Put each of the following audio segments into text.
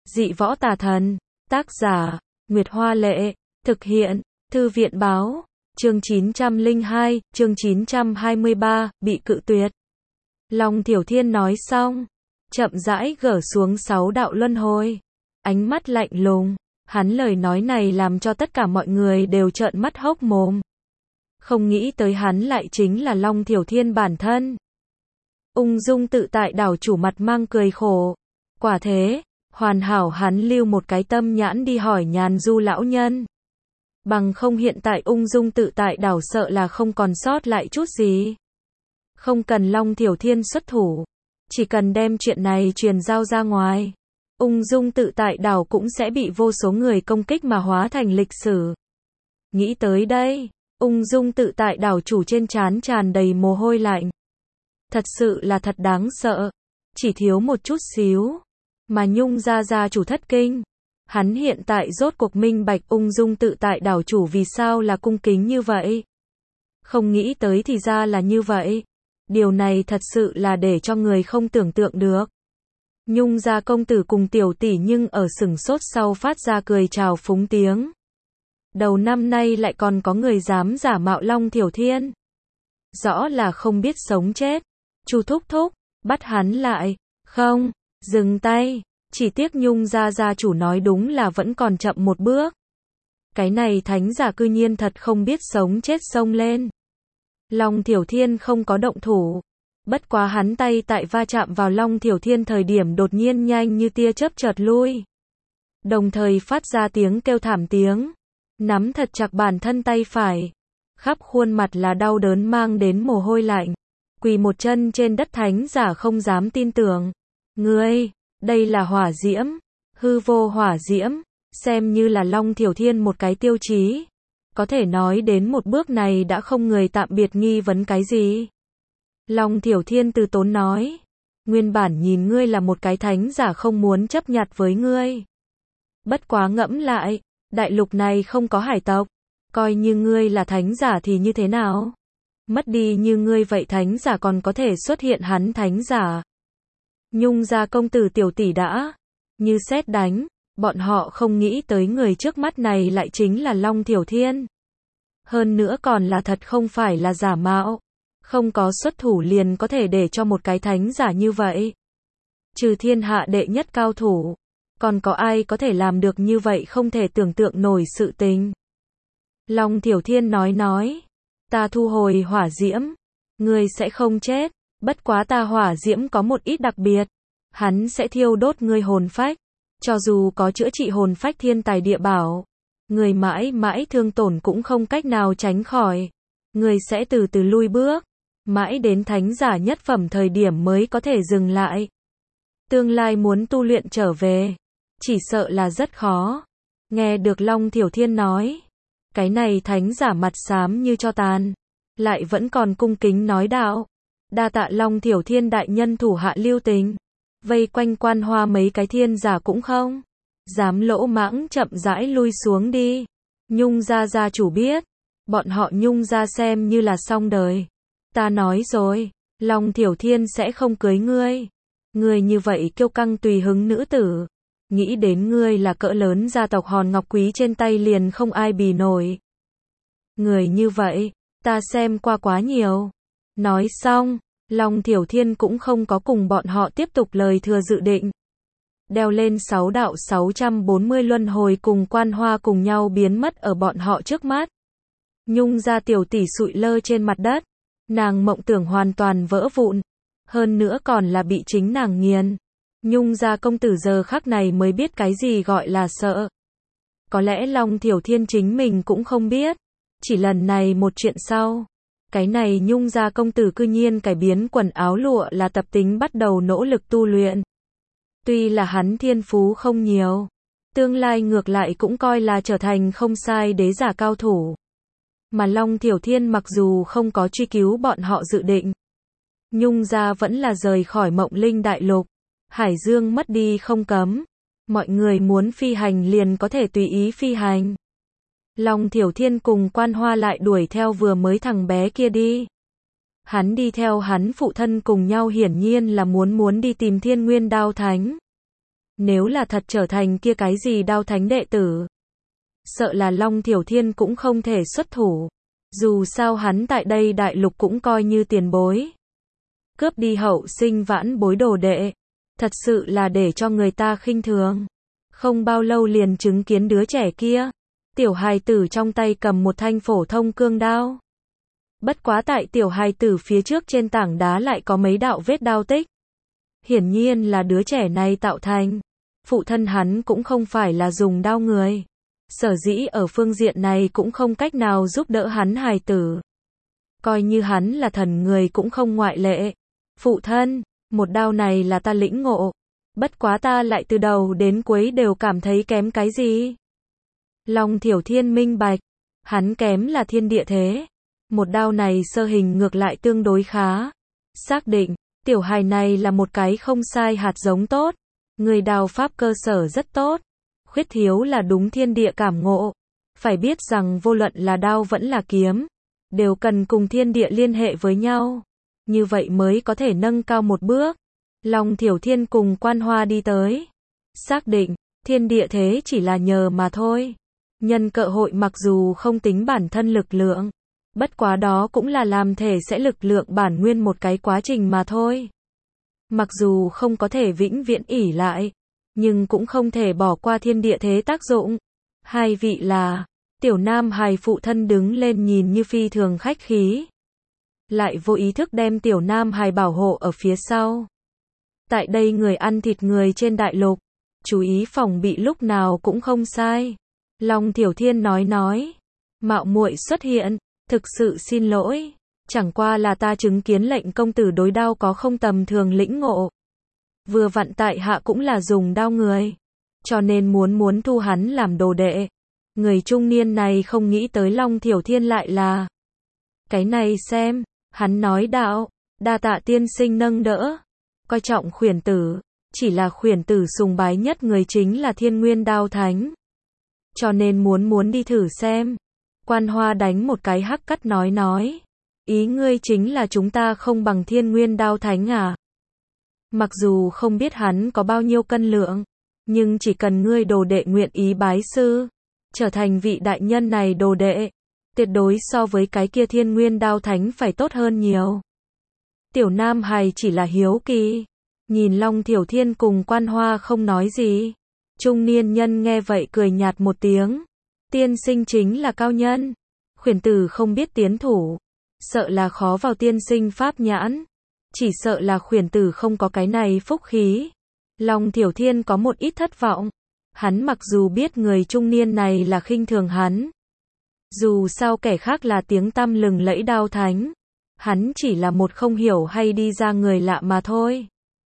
Dị võ tà thần. Tác giả, Nguyệt Hoa Lệ. Thực hiện, Thư viện Báo. Chương 902, chương 923, bị cự tuyệt. Long Thiểu Thiên nói xong, chậm rãi gỡ xuống 6 đạo luân hồi. Ánh mắt lạnh lùng, hắn lời nói này làm cho tất cả mọi người đều trợn mắt hốc mồm. Không nghĩ tới hắn lại chính là Long Thiểu Thiên bản thân. Ung dung tự tại đảo chủ mặt mang cười khổ. Quả thế, hoàn hảo hắn lưu một cái tâm nhãn đi hỏi Nhàn Du lão nhân. Bằng không hiện tại ung dung tự tại đảo sợ là không còn sót lại chút gì. Không cần Long Thiểu Thiên xuất thủ, chỉ cần đem chuyện này truyền giao ra ngoài, ung dung tự tại đảo cũng sẽ bị vô số người công kích mà hóa thành lịch sử. Nghĩ tới đây, ung dung tự tại đảo chủ trên trán tràn đầy mồ hôi lạnh. Thật sự là thật đáng sợ, chỉ thiếu một chút xíu, mà Nhung gia chủ thất kinh. Hắn hiện tại rốt cuộc minh bạch ung dung tự tại đảo chủ vì sao là cung kính như vậy. Không nghĩ tới thì ra là như vậy. Điều này thật sự là để cho người không tưởng tượng được. Nhung gia công tử cùng tiểu tỷ nhưng ở sửng sốt sau phát ra cười chào phúng tiếng. Đầu năm nay lại còn có người dám giả mạo Long Thiểu Thiên. Rõ là không biết sống chết. Chu thúc thúc, bắt hắn lại. Không, dừng tay. Chỉ tiếc Nhung gia chủ nói đúng là vẫn còn chậm một bước. Cái này thánh giả cư nhiên thật không biết sống chết xông lên. Long Thiểu Thiên không có động thủ. Bất quá hắn tay tại va chạm vào Long Thiểu Thiên thời điểm đột nhiên nhanh như tia chớp chợt lui. Đồng thời phát ra tiếng kêu thảm tiếng. Nắm thật chặt bản thân tay phải. Khắp khuôn mặt là đau đớn mang đến mồ hôi lạnh. Quỳ một chân trên đất thánh giả không dám tin tưởng. Ngươi, đây là hỏa diễm. Hư vô hỏa diễm. Xem như là Long Thiểu Thiên một cái tiêu chí. Có thể nói đến một bước này đã không người tạm biệt nghi vấn cái gì. Long Thiểu Thiên từ tốn nói. Nguyên bản nhìn ngươi là một cái thánh giả không muốn chấp nhặt với ngươi. Bất quá ngẫm lại, đại lục này không có hải tộc. Coi như ngươi là thánh giả thì như thế nào? Mất đi như ngươi vậy thánh giả còn có thể xuất hiện hắn thánh giả. Nhung gia công tử tiểu tỷ đã như sét đánh. Bọn họ không nghĩ tới người trước mắt này lại chính là Long Thiểu Thiên. Hơn nữa còn là thật không phải là giả mạo. Không có xuất thủ liền có thể để cho một cái thánh giả như vậy. Trừ thiên hạ đệ nhất cao thủ. Còn có ai có thể làm được như vậy không thể tưởng tượng nổi sự tình. Long Thiểu Thiên nói. Ta thu hồi hỏa diễm. Ngươi sẽ không chết. Bất quá ta hỏa diễm có một ít đặc biệt. Hắn sẽ thiêu đốt ngươi hồn phách. Cho dù có chữa trị hồn phách thiên tài địa bảo, người mãi mãi thương tổn cũng không cách nào tránh khỏi. Người sẽ từ từ lui bước, mãi đến thánh giả nhất phẩm thời điểm mới có thể dừng lại. Tương lai muốn tu luyện trở về, chỉ sợ là rất khó. Nghe được Long Thiểu Thiên nói, cái này thánh giả mặt xám như tro tàn, lại vẫn còn cung kính nói đạo. Đa tạ Long Thiểu Thiên đại nhân thủ hạ lưu tình. Vây quanh Quan Hoa mấy cái thiên giả cũng không dám lỗ mãng, chậm rãi lui xuống đi. Nhung gia chủ biết, bọn họ Nhung gia xem như là xong đời. Ta nói rồi, Long Thiểu Thiên sẽ không cưới ngươi. Ngươi như vậy kiêu căng tùy hứng nữ tử, nghĩ đến ngươi là cỡ lớn gia tộc hòn ngọc quý trên tay liền không ai bì nổi. Người như vậy, ta xem qua quá nhiều. Nói xong, Long Thiểu Thiên cũng không có cùng bọn họ tiếp tục lời thừa dự định. Đeo lên 6 đạo 640 luân hồi cùng Quan Hoa cùng nhau biến mất ở bọn họ trước mắt. Nhung gia tiểu tỷ sụi lơ trên mặt đất. Nàng mộng tưởng hoàn toàn vỡ vụn. Hơn nữa còn là bị chính nàng nghiền. Nhung gia công tử giờ khắc này mới biết cái gì gọi là sợ. Có lẽ Long Thiểu Thiên chính mình cũng không biết. Chỉ lần này một chuyện sau. Cái này Nhung gia công tử cư nhiên cải biến quần áo lụa là tập tính bắt đầu nỗ lực tu luyện. Tuy là hắn thiên phú không nhiều, tương lai ngược lại cũng coi là trở thành không sai đế giả cao thủ. Mà Long Thiểu Thiên mặc dù không có truy cứu bọn họ dự định, Nhung gia vẫn là rời khỏi Mộng Linh đại lục. Hải dương mất đi không cấm, mọi người muốn phi hành liền có thể tùy ý phi hành. Long Thiểu Thiên cùng Quan Hoa lại đuổi theo vừa mới thằng bé kia đi. Hắn đi theo hắn phụ thân cùng nhau hiển nhiên là muốn đi tìm Thiên Nguyên Đao Thánh. Nếu là thật trở thành kia cái gì đao thánh đệ tử, sợ là Long Thiểu Thiên cũng không thể xuất thủ. Dù sao hắn tại đây đại lục cũng coi như tiền bối. Cướp đi hậu sinh vãn bối đồ đệ, thật sự là để cho người ta khinh thường. Không bao lâu liền chứng kiến đứa trẻ kia, tiểu hài tử trong tay cầm một thanh phổ thông cương đao. Bất quá tại tiểu hài tử phía trước trên tảng đá lại có mấy đạo vết đao tích. Hiển nhiên là đứa trẻ này tạo thành. Phụ thân hắn cũng không phải là dùng đao người. Sở dĩ ở phương diện này cũng không cách nào giúp đỡ hắn hài tử. Coi như hắn là thần người cũng không ngoại lệ. Phụ thân, một đao này là ta lĩnh ngộ. Bất quá ta lại từ đầu đến cuối đều cảm thấy kém cái gì. Long Thiểu Thiên minh bạch. Hắn kém là thiên địa thế. Một đao này sơ hình ngược lại tương đối khá. Xác định, tiểu hài này là một cái không sai hạt giống tốt. Người đao pháp cơ sở rất tốt. Khuyết thiếu là đúng thiên địa cảm ngộ. Phải biết rằng vô luận là đao vẫn là kiếm, đều cần cùng thiên địa liên hệ với nhau. Như vậy mới có thể nâng cao một bước. Long Thiểu Thiên cùng Quan Hoa đi tới. Xác định, thiên địa thế chỉ là nhờ mà thôi. Nhân cơ hội mặc dù không tính bản thân lực lượng, bất quá đó cũng là làm thể sẽ lực lượng bản nguyên một cái quá trình mà thôi. Mặc dù không có thể vĩnh viễn ỷ lại, nhưng cũng không thể bỏ qua thiên địa thế tác dụng. Hai vị là, tiểu nam hài phụ thân đứng lên nhìn như phi thường khách khí. Lại vô ý thức đem tiểu nam hài bảo hộ ở phía sau. Tại đây người ăn thịt người trên đại lục, chú ý phòng bị lúc nào cũng không sai. Long Thiểu Thiên nói. Mạo muội xuất hiện, thực sự xin lỗi. Chẳng qua là ta chứng kiến lệnh công tử đối đao có không tầm thường lĩnh ngộ. Vừa vặn tại hạ cũng là dùng đao người. Cho nên muốn thu hắn làm đồ đệ. Người trung niên này không nghĩ tới Long Thiểu Thiên lại là. Cái này xem, hắn nói đạo, đa tạ tiên sinh nâng đỡ. Coi trọng khuyển tử, chỉ là khuyển tử sùng bái nhất người chính là Thiên Nguyên Đao Thánh. Cho nên muốn đi thử xem. Quan Hoa đánh một cái hắc cắt nói. Ý ngươi chính là chúng ta không bằng Thiên Nguyên Đao Thánh à? Mặc dù không biết hắn có bao nhiêu cân lượng, nhưng chỉ cần ngươi đồ đệ nguyện ý bái sư, trở thành vị đại nhân này đồ đệ, tuyệt đối so với cái kia Thiên Nguyên Đao Thánh phải tốt hơn nhiều. Tiểu Nam hài chỉ là hiếu kỳ, nhìn Long Thiểu Thiên cùng Quan Hoa không nói gì. Trung niên nhân nghe vậy cười nhạt một tiếng. Tiên sinh chính là cao nhân. Khuyển tử không biết tiến thủ, sợ là khó vào tiên sinh pháp nhãn. Chỉ sợ là khuyển tử không có cái này phúc khí. Long Thiểu Thiên có một ít thất vọng. Hắn mặc dù biết người trung niên này là khinh thường hắn. Dù sao kẻ khác là tiếng tăm lừng lẫy đao thánh. Hắn chỉ là một không hiểu hay đi ra người lạ mà thôi.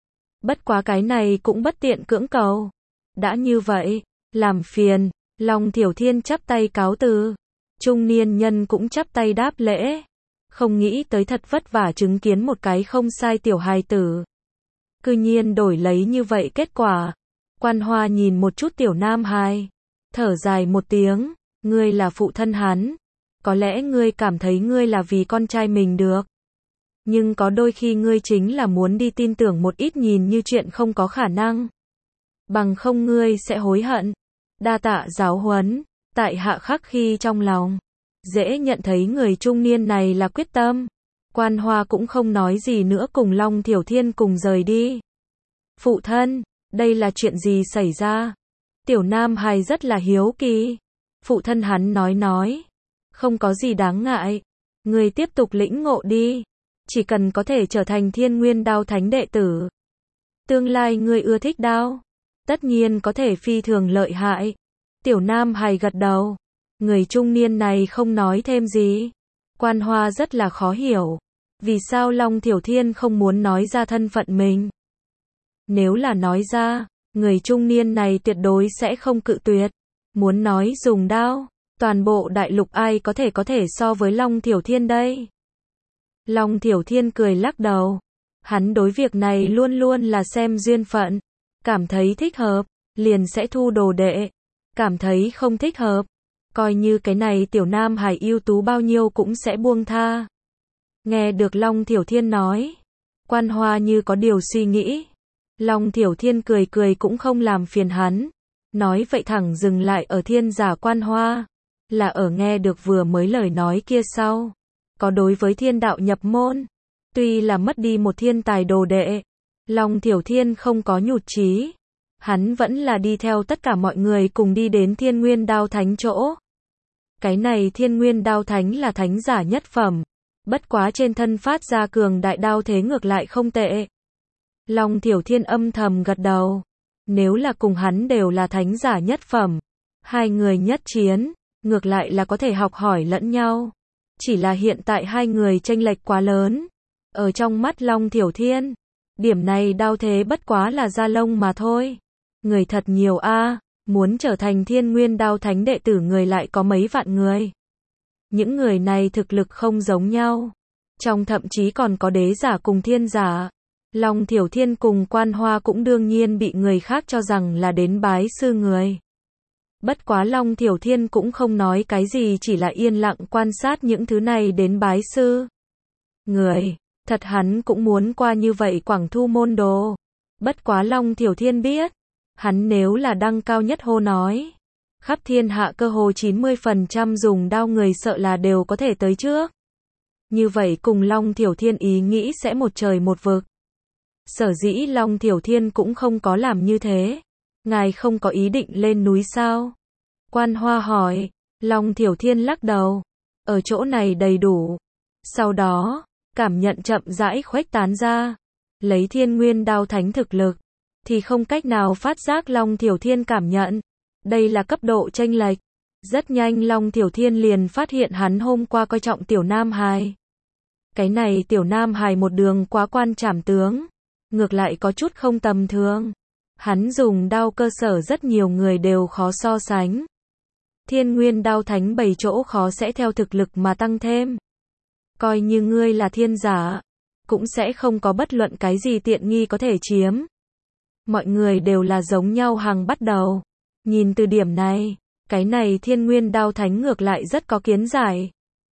Bất quá cái này cũng bất tiện cưỡng cầu. Đã như vậy, làm phiền. Long Thiểu Thiên chắp tay cáo từ. Trung niên nhân cũng chắp tay đáp lễ. Không nghĩ tới thật vất vả chứng kiến một cái không sai tiểu hài tử. Cư nhiên đổi lấy như vậy kết quả. Quan Hoa nhìn một chút tiểu nam hài. Thở dài một tiếng. Ngươi là phụ thân hắn. Có lẽ ngươi cảm thấy ngươi là vì con trai mình được. Nhưng có đôi khi ngươi chính là muốn đi tin tưởng một ít nhìn như chuyện không có khả năng. Bằng không ngươi sẽ hối hận. Đa tạ giáo huấn. Tại hạ khắc khi trong lòng. Dễ nhận thấy người trung niên này là quyết tâm. Quan Hoa cũng không nói gì nữa cùng Long Thiểu Thiên cùng rời đi. Phụ thân, đây là chuyện gì xảy ra? Tiểu Nam hài rất là hiếu kỳ. Phụ thân hắn nói. Không có gì đáng ngại. Người tiếp tục lĩnh ngộ đi. Chỉ cần có thể trở thành Thiên Nguyên Đao Thánh đệ tử. Tương lai ngươi ưa thích đao. Tất nhiên có thể phi thường lợi hại. Tiểu Nam hài gật đầu. Người trung niên này không nói thêm gì. Quan Hoa rất là khó hiểu. Vì sao Long Thiểu Thiên không muốn nói ra thân phận mình? Nếu là nói ra, người trung niên này tuyệt đối sẽ không cự tuyệt. Muốn nói dùng đao, toàn bộ đại lục ai có thể so với Long Thiểu Thiên đây? Long Thiểu Thiên cười lắc đầu. Hắn đối việc này luôn luôn là xem duyên phận. Cảm thấy thích hợp, liền sẽ thu đồ đệ. Cảm thấy không thích hợp, coi như cái này tiểu nam hài ưu tú bao nhiêu cũng sẽ buông tha. Nghe được Long Thiểu Thiên nói, Quan Hoa như có điều suy nghĩ. Long Thiểu Thiên cười cười cũng không làm phiền hắn. Nói vậy thẳng dừng lại ở Thiên Giả Quan Hoa. Là ở nghe được vừa mới lời nói kia sau. Có đối với thiên đạo nhập môn. Tuy là mất đi một thiên tài đồ đệ. Long Thiểu Thiên không có nhụt chí. Hắn vẫn là đi theo tất cả mọi người cùng đi đến Thiên Nguyên Đao Thánh chỗ. Cái này Thiên Nguyên Đao Thánh là thánh giả nhất phẩm. Bất quá trên thân phát ra cường đại đao thế ngược lại không tệ. Long Thiểu Thiên âm thầm gật đầu. Nếu là cùng hắn đều là thánh giả nhất phẩm. Hai người nhất chiến, ngược lại là có thể học hỏi lẫn nhau. Chỉ là hiện tại hai người chênh lệch quá lớn. Ở trong mắt Long Thiểu Thiên, điểm này đao thế bất quá là da lông mà thôi. Người thật nhiều a, muốn trở thành Thiên Nguyên Đao Thánh đệ tử người lại có mấy vạn người. Những người này thực lực không giống nhau. Trong thậm chí còn có đế giả cùng thiên giả. Long Thiểu Thiên cùng Quan Hoa cũng đương nhiên bị người khác cho rằng là đến bái sư người. Bất quá Long Thiểu Thiên cũng không nói cái gì, chỉ là yên lặng quan sát những thứ này đến bái sư người. Thật hắn cũng muốn qua như vậy quảng thu môn đồ. Bất quá Long Thiểu Thiên biết, hắn nếu là đăng cao nhất hô nói, khắp thiên hạ cơ hồ 90% dùng đao người sợ là đều có thể tới trước. Như vậy cùng Long Thiểu Thiên ý nghĩ sẽ một trời một vực. Sở dĩ Long Thiểu Thiên cũng không có làm như thế. Ngài không có ý định lên núi sao? Quan Hoa hỏi. Long Thiểu Thiên lắc đầu. Ở chỗ này đầy đủ. Sau đó, cảm nhận chậm rãi khuếch tán ra. Lấy Thiên Nguyên Đao Thánh thực lực, thì không cách nào phát giác Long Thiểu Thiên cảm nhận. Đây là cấp độ chênh lệch. Rất nhanh Long Thiểu Thiên liền phát hiện hắn hôm qua coi trọng Tiểu Nam Hài. Cái này Tiểu Nam Hài một đường quá quan trảm tướng. Ngược lại có chút không tầm thường. Hắn dùng đao cơ sở rất nhiều người đều khó so sánh. Thiên Nguyên Đao Thánh 7 chỗ khó sẽ theo thực lực mà tăng thêm. Coi như ngươi là thiên giả, cũng sẽ không có bất luận cái gì tiện nghi có thể chiếm. Mọi người đều là giống nhau hàng bắt đầu. Nhìn từ điểm này, cái này Thiên Nguyên Đao Thánh ngược lại rất có kiến giải.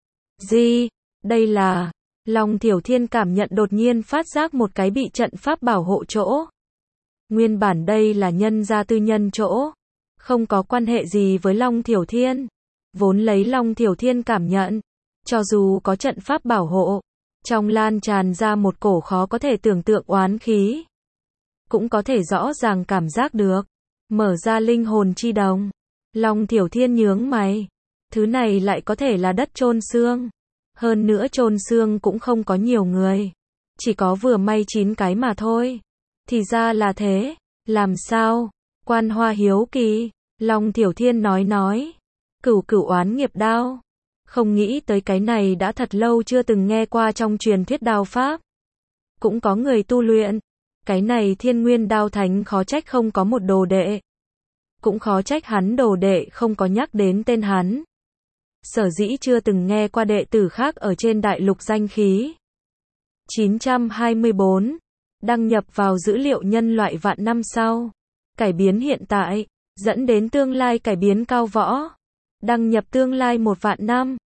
Gì? Đây là... Long Thiểu Thiên cảm nhận đột nhiên phát giác một cái bị trận pháp bảo hộ chỗ. Nguyên bản đây là nhân gia tư nhân chỗ. Không có quan hệ gì với Long Thiểu Thiên. Vốn lấy Long Thiểu Thiên cảm nhận. Cho dù có trận pháp bảo hộ. Trong lan tràn ra một cổ khó có thể tưởng tượng oán khí. Cũng có thể rõ ràng cảm giác được. Mở ra linh hồn chi đồng. Long Thiểu Thiên nhướng mày. Thứ này lại có thể là đất chôn xương. Hơn nữa chôn xương cũng không có nhiều người. Chỉ có vừa may 9 cái mà thôi. Thì ra là thế. Làm sao? Quan Hoa hiếu kỳ. Long Thiểu Thiên nói. Cửu cửu oán nghiệp đao. Không nghĩ tới cái này đã thật lâu chưa từng nghe qua trong truyền thuyết đao pháp. Cũng có người tu luyện. Cái này Thiên Nguyên Đao Thánh khó trách không có một đồ đệ. Cũng khó trách hắn đồ đệ không có nhắc đến tên hắn. Sở dĩ chưa từng nghe qua đệ tử khác ở trên đại lục danh khí. 924. Đăng nhập vào dữ liệu nhân loại vạn năm sau. Cải biến hiện tại, dẫn đến tương lai cải biến cao võ. Đăng nhập tương lai 1 vạn năm.